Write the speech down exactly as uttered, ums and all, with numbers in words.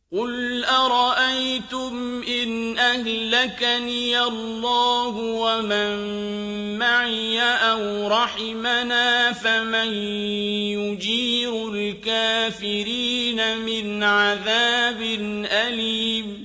قُلْ أَرَأَيْتُمْ إِنْ أَهْلَكَنِيَ اللَّهُ وَمَن مَّعِيَ أَوْ رَحِمَنَا فَمَن يُجِيرُ الْكَافِرِينَ مِنْ عَذَابٍ أَلِيمٍ